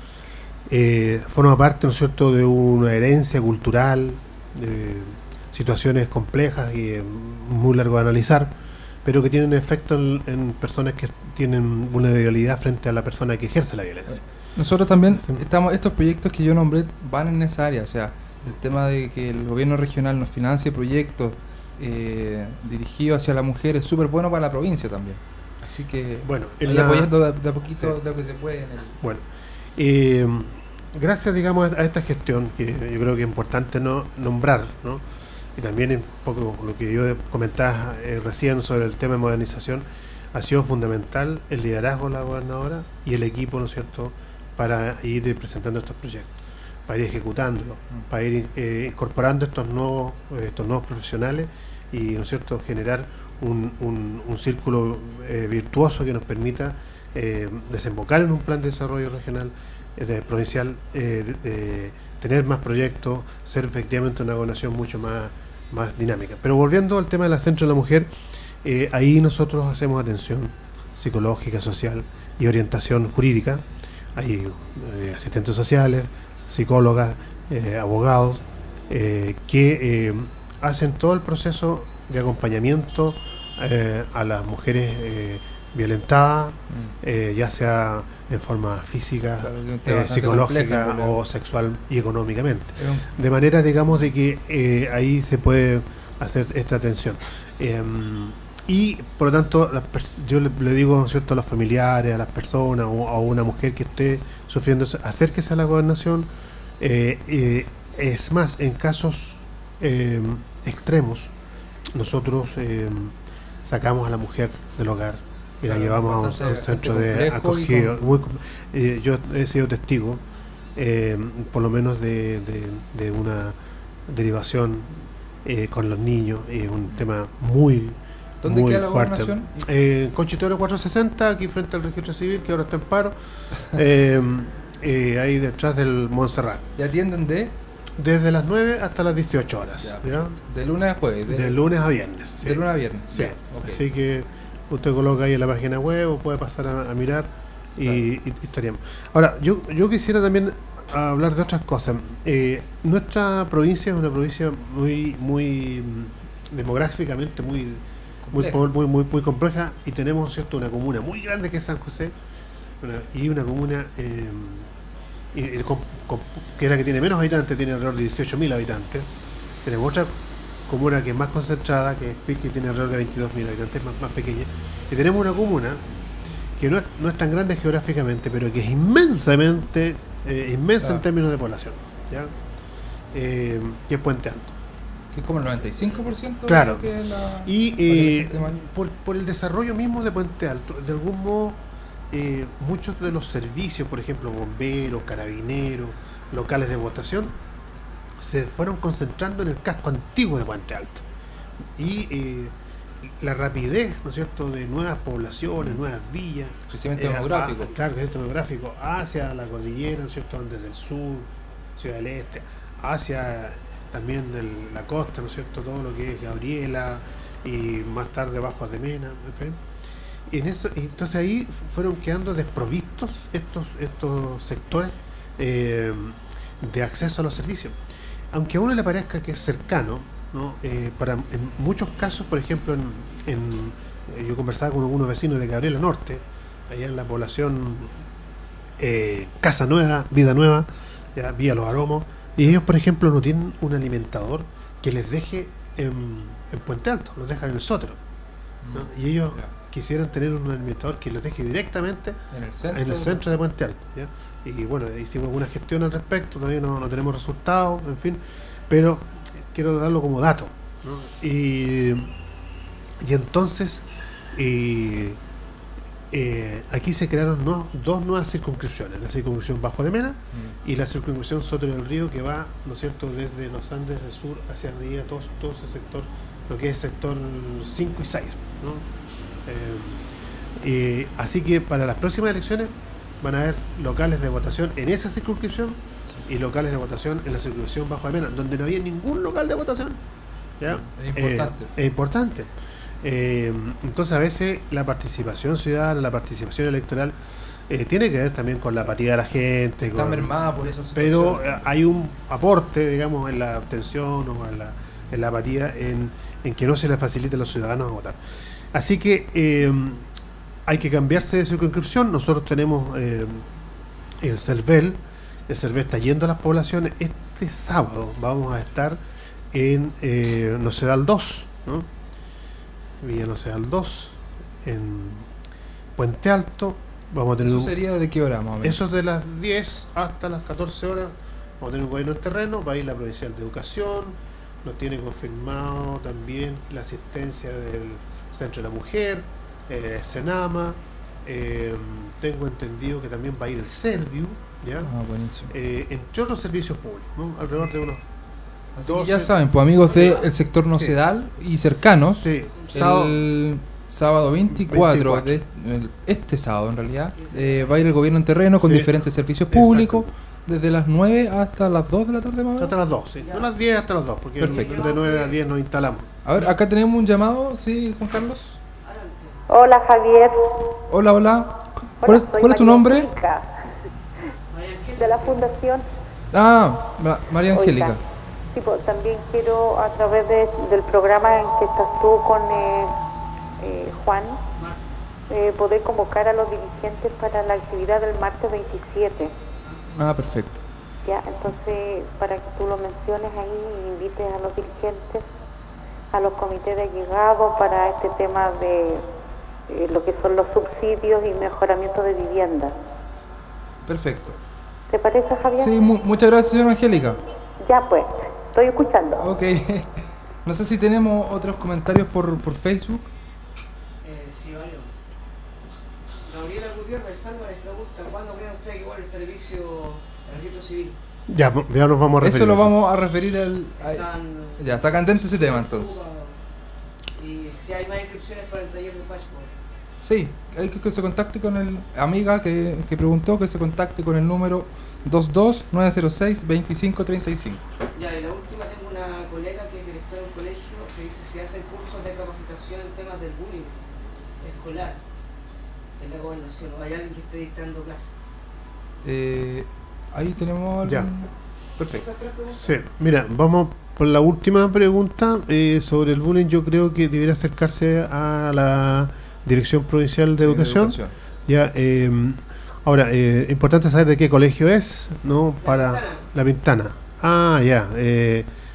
Forma parte, ¿no es cierto?, de una herencia cultural, de situaciones complejas y muy largo de analizar, pero que tienen efecto en personas que tienen vulnerabilidad frente a la persona que ejerce la violencia. Nosotros también estos proyectos que yo nombré van en esa área, o sea, el tema de que el gobierno regional nos financie proyectos dirigidos hacia la mujer es súper bueno para la provincia también. Así que bueno, apoyando de a poquito de lo que se puede. Bueno, gracias, digamos, a esta gestión, que yo creo que es importante nombrar, ¿no? Y también un poco lo que yo comentaba recién sobre el tema de modernización, ha sido fundamental el liderazgo de la gobernadora y el equipo, ¿no es cierto?, para ir presentando estos proyectos, para ir ejecutándolos, para ir incorporando estos nuevos profesionales y, ¿no es cierto?, generar un círculo virtuoso que nos permita desembocar en un plan de desarrollo regional, provincial, tener más proyectos, ser efectivamente una gobernación mucho más dinámica. Pero volviendo al tema del Centro de la Mujer, ahí nosotros hacemos atención psicológica, social y orientación jurídica. Hay asistentes sociales, psicólogas, abogados, que hacen todo el proceso de acompañamiento a las mujeres violentadas, ya sea en forma física, psicológica o sexual y económicamente. De manera, digamos, de que ahí se puede hacer esta atención. Y por lo tanto, yo le digo, ¿no es cierto?, a los familiares, a las personas o a una mujer que esté sufriendo, acérquese a la gobernación. Es más, en casos extremos, nosotros sacamos a la mujer del hogar y la llevamos a un centro de acogida. Yo he sido testigo, por lo menos de una derivación con los niños, es un tema muy ¿Dónde muy queda la fuerte. gobernación? Conchitoro 460, aquí frente al registro civil, que ahora está en paro, ahí detrás del Montserrat. ¿Y atienden Desde las 9 hasta las 18 horas. ¿Ya? De lunes a jueves. De lunes a viernes. Sí. De lunes a viernes. Sí. Ya, okay. Así que usted coloca ahí en la página web o puede pasar a mirar y estaríamos. Ahora, yo quisiera también hablar de otras cosas. Nuestra provincia es una provincia muy demográficamente muy compleja, y tenemos, ¿cierto?, una comuna muy grande que es San José, y una comuna que es la que tiene menos habitantes, tiene alrededor de 18.000 habitantes. Tenemos otra comuna que es más concentrada, que es Pic, que tiene alrededor de 22.000 habitantes, más pequeña. Y tenemos una comuna que no es tan grande geográficamente, pero que es inmensa en términos de población, ¿ya? Que es Puente Alto. Que es como el 95%. Claro. De lo que es la, Y por el desarrollo mismo de Puente Alto, de algún modo, muchos de los servicios, por ejemplo, bomberos, carabineros, locales de votación, se fueron concentrando en el casco antiguo de Puente Alto. Y la rapidez, ¿no es cierto?, de nuevas poblaciones, nuevas villas. Crecimiento demográfico. Claro, crecimiento demográfico, hacia la cordillera, ¿no es cierto?, desde el sur, Ciudad del Este, hacia también la costa, ¿no es cierto?, todo lo que es Gabriela y más tarde Bajos de Mena, en fin. Entonces ahí fueron quedando desprovistos estos sectores de acceso a los servicios. Aunque a uno le parezca que es cercano, ¿no? En muchos casos, por ejemplo, yo conversaba con algunos vecinos de Gabriela Norte, allá en la población Casa Nueva, Vida Nueva, ya, Vía Los Aromos, y ellos, por ejemplo, no tienen un alimentador que les deje en Puente Alto, los dejan en el sótano, ¿no? Y ellos quisieran tener un alimentador que los deje directamente en el centro de Puente Alto, ¿ya? Y bueno, hicimos alguna gestión al respecto, todavía no tenemos resultados, en fin, pero quiero darlo como dato, ¿no? Y entonces aquí se crearon dos nuevas circunscripciones, la circunscripción Bajo de Mena y la circunscripción Soto del Río, que va, ¿no es cierto?, desde los Andes del sur hacia arriba, todo ese sector, lo que es sector 5 y 6, ¿no? Así que para las próximas elecciones van a haber locales de votación en esa circunscripción y locales de votación en la circunscripción Bajo de Mena, donde no había ningún local de votación, ¿ya? Es importante. Entonces a veces la participación ciudadana, la participación electoral tiene que ver también con la apatía de la gente. Está mermada por eso. Pero hay un aporte, digamos, en la abstención o en la apatía, en que no se le facilite a los ciudadanos a votar. Así que hay que cambiarse de circunscripción. Nosotros tenemos el CERVEL. El CERVEL está yendo a las poblaciones. Este sábado vamos a estar en Nocedal 2, ¿no? Villa Nocedal 2, en Puente Alto. Vamos a tener ¿Eso sería de qué hora, más o menos? Eso es de las 10 hasta las 14 horas. Vamos a tener un gobierno en terreno. Va a ir la Provincial de Educación. Nos tiene confirmado también la asistencia del Centro de la Mujer, Senama. Tengo entendido que también va a ir el Serviu, ¿ya? Buenísimo. Entre otros servicios públicos, ¿no? Alrededor de unos. Así que ya saben, pues amigos del sector Nocedal y cercanos, sí. El sábado 24. Este sábado en realidad, va a ir el gobierno en terreno con diferentes servicios públicos, desde las 9 hasta las 2 de la tarde más o menos. Hasta las 2, sí. No las 10 hasta las 2, porque perfecto. De 9 a 10 nos instalamos. A ver, acá tenemos un llamado, ¿sí, Juan Carlos? Hola, Javier. Hola. Hola, ¿Cuál es tu nombre? Angélica, de la Fundación. María Angélica. Oiga, sí, pues, también quiero, a través del programa en que estás tú con Juan, poder convocar a los dirigentes para la actividad del martes 27. Perfecto. Ya, entonces, para que tú lo menciones ahí y invites a los dirigentes, a los comités de llegado para este tema de lo que son los subsidios y mejoramiento de vivienda. Perfecto. ¿Te parece, Javier? Sí, muchas gracias, señora Angélica. Ya pues, estoy escuchando. Ok. No sé si tenemos otros comentarios por Facebook. Sí, vale. Gabriela Gutiérrez Álvarez pregunta: ¿cuándo creen ustedes que vuelve el servicio del registro civil? Ya nos vamos a referir. Eso lo vamos a referir al. Ya, está candente ese tema entonces. Y si hay más inscripciones para el taller de Passport. Sí, hay que se contacte con el amiga que preguntó, que se contacte con el número 22-906-2535. Ya, y la última, tengo una colega que es directora de un colegio que dice si hacen cursos de capacitación en temas del bullying escolar en la gobernación, o hay alguien que esté dictando clases. Ahí tenemos. Ya. Perfecto. Sí, mira, vamos por la última pregunta sobre el bullying. Yo creo que debería acercarse a la Dirección Provincial de Educación. Ya, ahora, importante saber de qué colegio es, ¿no? La Pintana. Ya.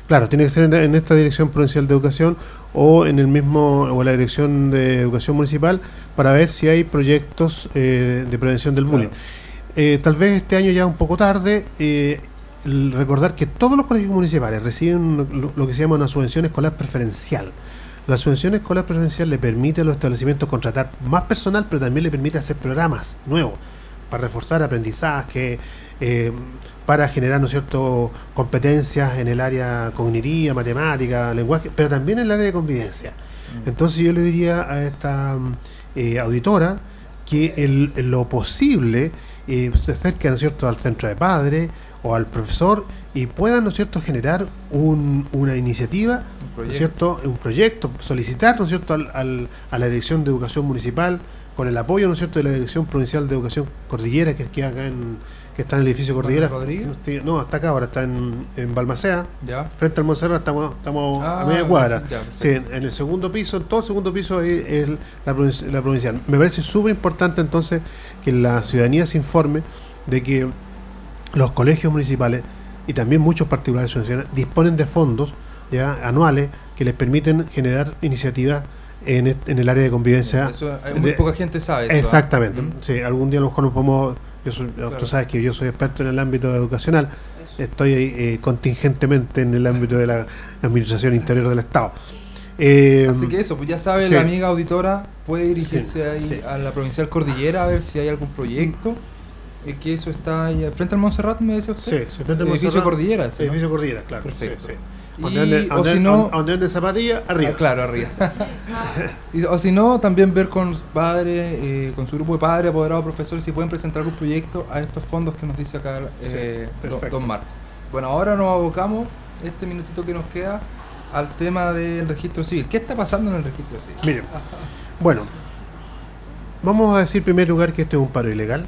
Claro, tiene que ser en esta Dirección Provincial de Educación o en el mismo o la Dirección de Educación Municipal para ver si hay proyectos de prevención del bullying. Tal vez este año ya un poco tarde, recordar que todos los colegios municipales reciben lo que se llama una subvención escolar preferencial. La subvención escolar preferencial le permite a los establecimientos contratar más personal, pero también le permite hacer programas nuevos para reforzar aprendizaje, para generar, ¿no es cierto?, competencias en el área cognitiva, matemática, lenguaje, pero también en el área de convivencia. Entonces yo le diría a esta auditora que en lo posible se acerque, ¿no es cierto?, al centro de padres o al profesor y puedan, ¿no es cierto?, generar una iniciativa, ¿no es cierto?, un proyecto, solicitar, ¿no es cierto?, a la Dirección de Educación Municipal con el apoyo, ¿no es cierto?, de la Dirección Provincial de Educación Cordillera, que queda acá que está en el edificio Cordillera. Sí, no, hasta acá ahora, está en Balmaceda, ya. Frente al Montserrat, estamos a media cuadra. Ya, sí, en el segundo piso, en todo el segundo piso es la provincial. Me parece súper importante entonces que la ciudadanía se informe de que los colegios municipales y también muchos particulares subvencionados disponen de fondos ya anuales que les permiten generar iniciativas en el área de convivencia. Eso, muy poca gente sabe eso. Exactamente. Sí, algún día a lo mejor nos podemos... Tú sabes que yo soy experto en el ámbito educacional, estoy contingentemente en el ámbito de la administración interior del Estado. Así que eso, pues ya sabe, sí. La amiga auditora puede dirigirse a la Provincial Cordillera a ver si hay algún proyecto. Que eso está ahí frente al Montserrat, me decía usted. Sí, frente al edificio Cordillera. ¿Sí, edificio no? Cordillera, claro. Perfecto. Sí. O si no, donde ande zapatilla, arriba. Claro, arriba. O si no, también ver con padres, con su grupo de padres, apoderados, profesores, si pueden presentar algún proyecto a estos fondos que nos dice acá don Marco. Bueno, ahora nos abocamos, este minutito que nos queda, al tema del registro civil. ¿Qué está pasando en el registro civil? Miren, bueno, vamos a decir en primer lugar que este es un paro ilegal,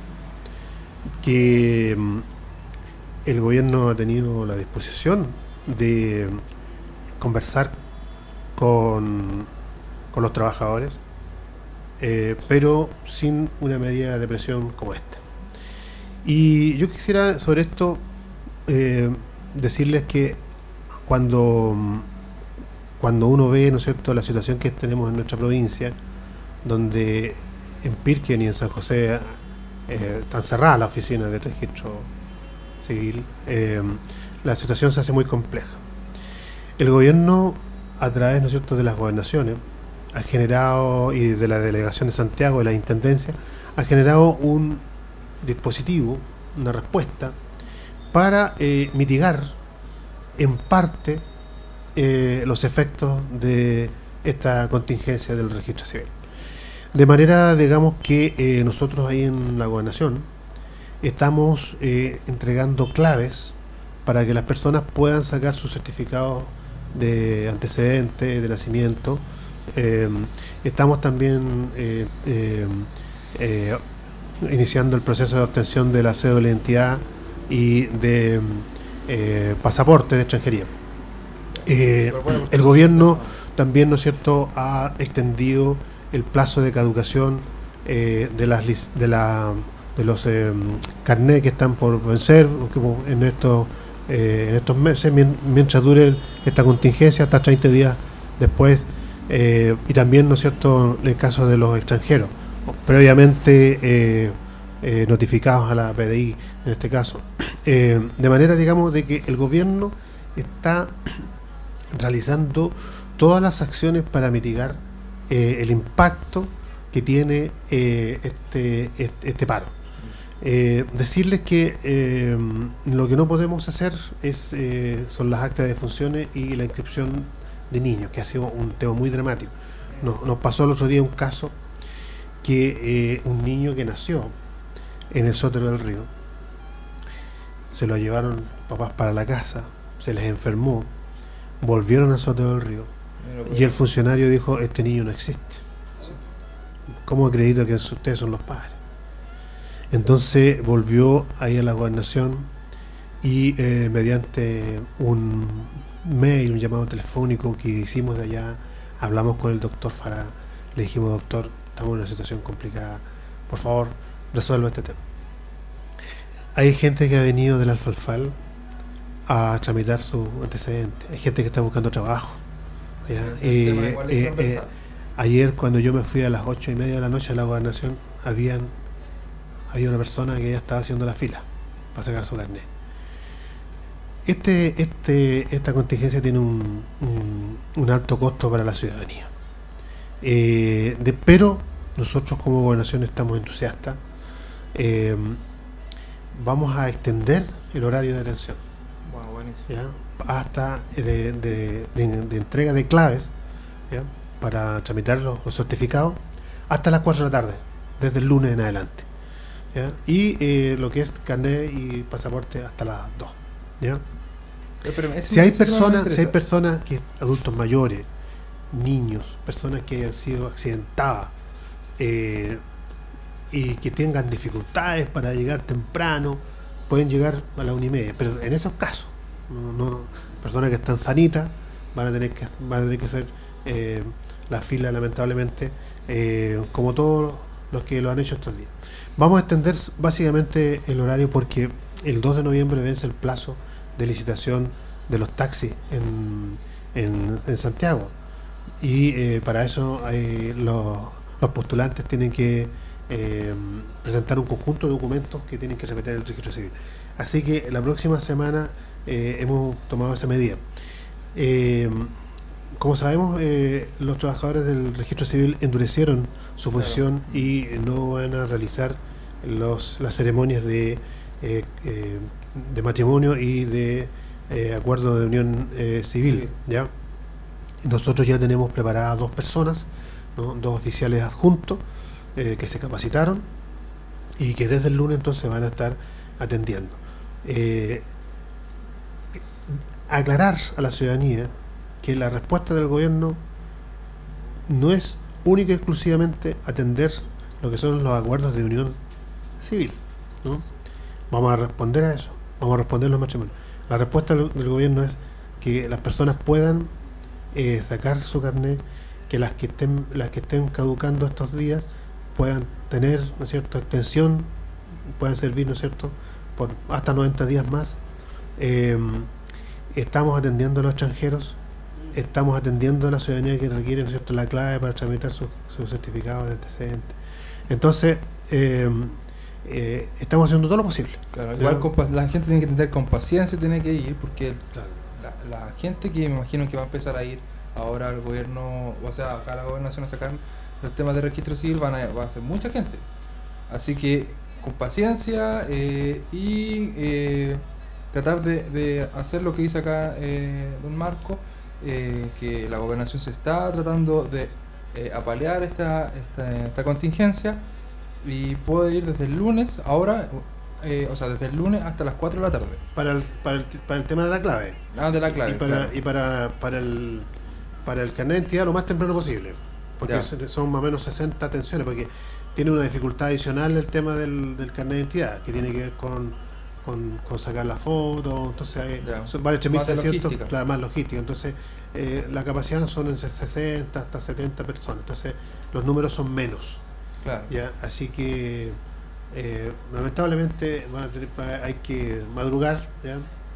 que el gobierno ha tenido la disposición de conversar con los trabajadores, pero sin una medida de presión como esta. Y yo quisiera sobre esto decirles que cuando uno ve, ¿no es cierto?, la situación que tenemos en nuestra provincia, donde en Pirquen y en San José están cerradas las oficinas de registro civil, la situación se hace muy compleja. El gobierno, a través, ¿no es cierto?, de las gobernaciones, ha generado, y de la delegación de Santiago, de la intendencia, ha generado un dispositivo, una respuesta para mitigar en parte los efectos de esta contingencia del registro civil. De manera, digamos, que nosotros ahí en la gobernación estamos entregando claves para que las personas puedan sacar sus certificados de antecedentes, de nacimiento. Estamos también iniciando el proceso de obtención de la cédula de identidad y de pasaporte de extranjería. El gobierno también, ¿no es cierto?, ha extendido el plazo de caducación de los carnets que están por vencer en estos meses, mientras dure esta contingencia, hasta 30 días después, y también, ¿no es cierto?, en el caso de los extranjeros, previamente notificados a la PDI, en este caso. De manera, digamos, de que el gobierno está realizando todas las acciones para mitigar el impacto que tiene este paro. Decirles que lo que no podemos hacer son las actas de defunciones y la inscripción de niños, que ha sido un tema muy dramático. Nos pasó el otro día un caso que un niño que nació en el Sotero del Río, se lo llevaron papás para la casa, se les enfermó, volvieron al Sotero del Río y el funcionario dijo: este niño no existe. ¿Cómo acredito que ustedes son los padres? Entonces volvió ahí a la gobernación y mediante un mail, un llamado telefónico que hicimos de allá, hablamos con el doctor Farah, le dijimos: doctor, estamos en una situación complicada, por favor, resuelva este tema. Hay gente que ha venido del Alfalfal a tramitar su antecedente. Hay gente que está buscando trabajo. ¿Ya? Ayer cuando yo me fui a las 8:30 de la noche a la gobernación, había una persona que ya estaba haciendo la fila para sacar su carnet. Esta contingencia tiene un alto costo para la ciudadanía. Pero nosotros como gobernación estamos entusiastas. Vamos a extender el horario de atención. Bueno, buenísimo. ¿Ya? Hasta de entrega de claves, ¿ya? Para tramitar los certificados hasta las 4 de la tarde, desde el lunes en adelante, ¿ya? Y lo que es carnet y pasaporte hasta las 2, ¿ya? Si hay personas que adultos mayores, niños, personas que hayan sido accidentadas y que tengan dificultades para llegar temprano, pueden llegar a la 1:30, pero en esos casos personas que están sanitas van a tener que hacer la fila, lamentablemente, como todos los que lo han hecho estos días. Vamos a extender básicamente el horario porque el 2 de noviembre vence el plazo de licitación de los taxis en Santiago, y para eso los postulantes tienen que presentar un conjunto de documentos que tienen que remeter el registro civil. Así que la próxima semana hemos tomado esa medida. Como sabemos, los trabajadores del registro civil endurecieron su posición y no van a realizar las ceremonias de matrimonio y de acuerdo de unión civil, ¿ya? Nosotros ya tenemos preparadas 2 personas, ¿no? 2 oficiales adjuntos que se capacitaron y que desde el lunes entonces van a estar atendiendo. Aclarar a la ciudadanía que la respuesta del gobierno no es única y exclusivamente atender lo que son los acuerdos de unión civil, ¿no? Vamos a responder a eso, vamos a responder los matrimonios. La respuesta del gobierno es que las personas puedan sacar su carnet, que las que estén caducando estos días puedan tener, ¿no es cierto?, extensión, puedan servir, ¿no es cierto?, por hasta 90 días más. Estamos atendiendo a los extranjeros, estamos atendiendo a la ciudadanía que requiere, ¿no es cierto?, la clave para tramitar su certificado de antecedentes. Entonces, estamos haciendo todo lo posible. Claro, igual la gente tiene que tener con paciencia, tiene que ir, porque la gente que me imagino que va a empezar a ir ahora al gobierno, o sea, acá a la gobernación a sacar los temas de registro civil, va a ser mucha gente. Así que con paciencia y tratar de hacer lo que dice acá don Marco, que la gobernación se está tratando de apalear esta contingencia, y puede ir desde el lunes, ahora, o sea, desde el lunes hasta las 4 de la tarde. Para el tema de la clave. De la clave. Y para el carnet de identidad lo más temprano posible. Porque son más o menos 60 atenciones, porque tiene una dificultad adicional el tema del carnet de identidad, que tiene que ver con sacar la foto, entonces vale 3.600, claro, más logística. Entonces la capacidad son entre 60 hasta 70 personas, entonces los números son menos. Claro. ¿Ya? Así que lamentablemente hay que madrugar, ¿ya?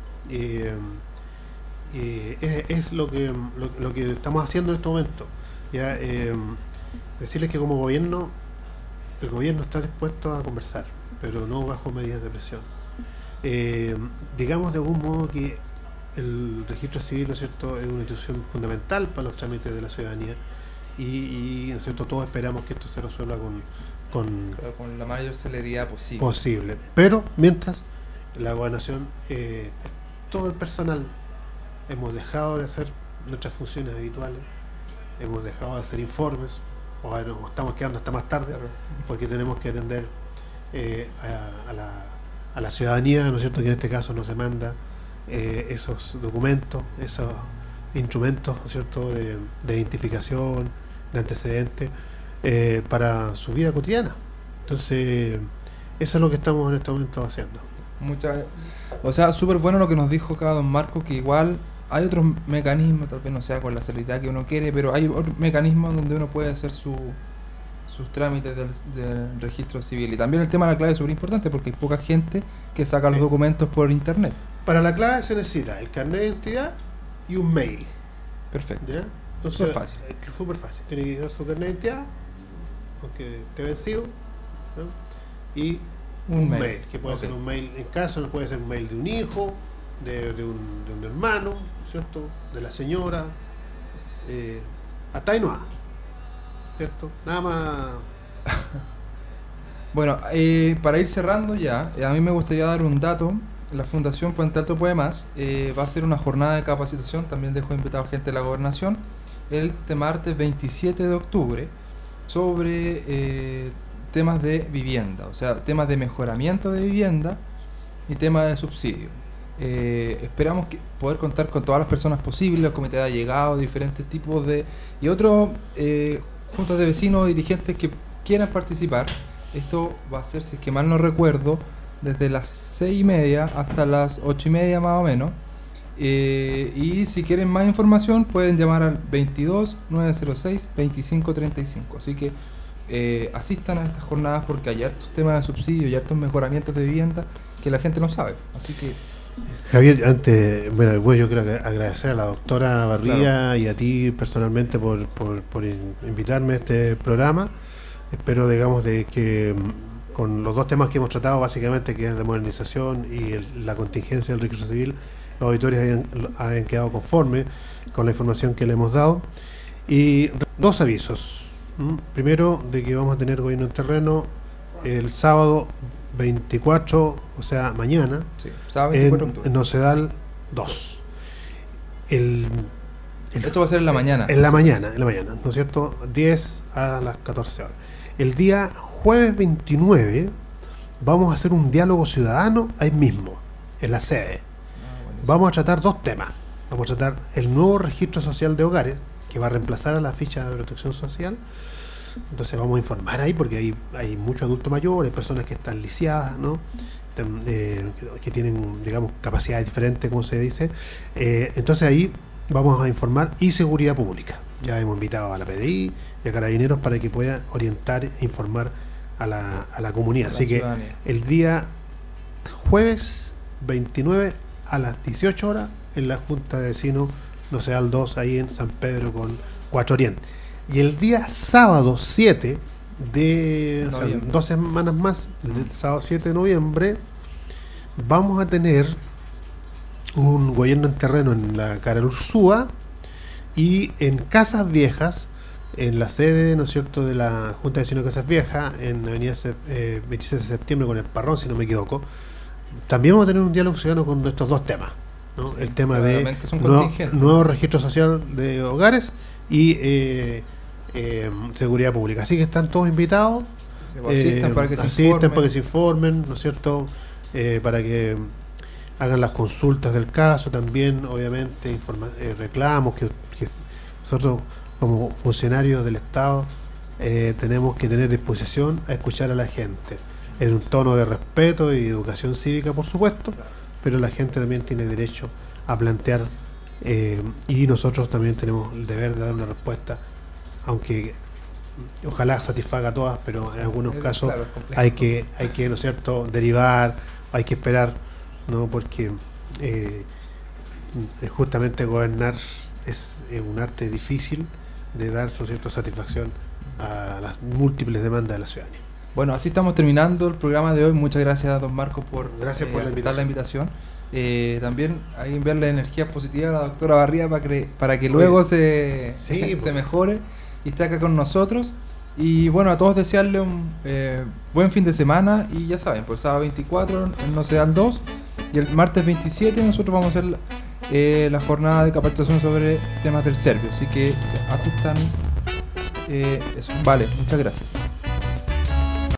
Es lo que estamos haciendo en este momento, ¿ya? Decirles que como gobierno, el gobierno está dispuesto a conversar, pero no bajo medidas de presión. Digamos de algún modo que el registro civil, ¿no es cierto?, es una institución fundamental para los trámites de la ciudadanía, y ¿no es cierto?, todos esperamos que esto se resuelva con la mayor celeridad posible. Pero mientras la gobernación, todo el personal, hemos dejado de hacer nuestras funciones habituales, hemos dejado de hacer informes, o nos estamos quedando hasta más tarde, porque tenemos que atender a la ciudadanía, ¿no es cierto?, que en este caso nos demanda esos documentos, esos instrumentos, ¿no es cierto?, de identificación, de antecedentes, para su vida cotidiana. Entonces, eso es lo que estamos en este momento haciendo. O sea, súper bueno lo que nos dijo acá don Marco, que igual hay otros mecanismos, tal vez no sea con la celeridad que uno quiere, pero hay otros mecanismos donde uno puede hacer sus trámites del registro civil. Y también el tema de la clave es súper importante, porque hay poca gente que saca los documentos por internet. Para la clave se necesita el carnet de identidad y un mail. Perfecto. ¿Ya? Entonces, Súper fácil. Súper fácil. Tiene que llevar su carnet de identidad, aunque esté vencido, ¿no? Y un mail, que puede ser un mail en casa, no puede ser un mail de un hijo, de un hermano, ¿cierto? De la señora, hasta ahí no hay, ¿cierto? Nada más. Bueno, para ir cerrando ya, a mí me gustaría dar un dato. La Fundación Puente Alto Puede Más va a hacer una jornada de capacitación, también dejo invitado gente de la gobernación, este martes 27 de octubre, sobre temas de vivienda, o sea, temas de mejoramiento de vivienda y temas de subsidio. Esperamos poder contar con todas las personas posibles, los comités de allegados, diferentes tipos de... y otros juntas de vecinos, dirigentes que quieran participar. Esto va a ser, si es que mal no recuerdo, desde las 6:30 hasta las 8:30 más o menos. Y si quieren más información pueden llamar al 22 906 2535. Así que asistan a estas jornadas porque hay hartos temas de subsidio y hartos mejoramientos de vivienda que la gente no sabe. Así que Javier, antes, bueno, yo quiero agradecer a la doctora Barría y a ti personalmente por invitarme a este programa. Espero, digamos, de que con los dos temas que hemos tratado, básicamente, que es de modernización y la contingencia del registro civil, los auditores hayan quedado conformes con la información que le hemos dado. Y dos avisos. Primero, de que vamos a tener gobierno en terreno el sábado 24, o sea, mañana, sí, sábado 24 de octubre. En Nocedal 2. Esto va a ser en la mañana. En la mañana, ¿no es cierto? 10 a las 14 horas. El día jueves 29 vamos a hacer un diálogo ciudadano ahí mismo, en la sede. Vamos a tratar dos temas. Vamos a tratar el nuevo registro social de hogares, que va a reemplazar a la ficha de protección social. Entonces vamos a informar ahí, porque hay muchos adultos mayores, personas que están lisiadas, ¿no? Que tienen, digamos, capacidades diferentes, como se dice. Entonces ahí vamos a informar, y seguridad pública. Ya hemos invitado a la PDI y a Carabineros para que puedan orientar e informar a la comunidad. Así que el día jueves 29 a las 18 horas en la Junta de Vecinos Nocedal 2, ahí en San Pedro con 4 Oriente. Y el día sábado 7 de... o sea, 2 semanas más, el sábado 7 de noviembre, vamos a tener un gobierno en terreno en la Carol Ursúa y en Casas Viejas, en la sede, ¿no es cierto?, de la Junta de Vecinos de Casas Viejas, en Avenida 26 de septiembre con el Parrón, si no me equivoco. También vamos a tener un diálogo ciudadano con estos dos temas, ¿no? Sí, el tema de nuevo registro social de hogares y seguridad pública. Así que están todos invitados. Asistan para que se informen, ¿no es cierto?, para que hagan las consultas del caso, también obviamente reclamos que nosotros como funcionarios del Estado tenemos que tener disposición a escuchar a la gente en un tono de respeto y educación cívica, por supuesto, pero la gente también tiene derecho a plantear y nosotros también tenemos el deber de dar una respuesta, aunque ojalá satisfaga a todas, pero en algunos casos hay que, ¿no es cierto?, derivar, hay que esperar, ¿no? Porque justamente gobernar es un arte difícil de dar, ¿no es cierto?, satisfacción a las múltiples demandas de la ciudadanía. Bueno, así estamos terminando el programa de hoy. Muchas gracias a don Marcos por aceptar la invitación. También hay que enviarle energía positiva a la doctora Barría para que luego se mejore y esté acá con nosotros. Y bueno, a todos desearle un buen fin de semana. Y ya saben, por el sábado 24 en Nocedal 2 y el martes 27 nosotros vamos a hacer la jornada de capacitación sobre temas del Servio. Así que asistan. Eso. Vale, muchas gracias.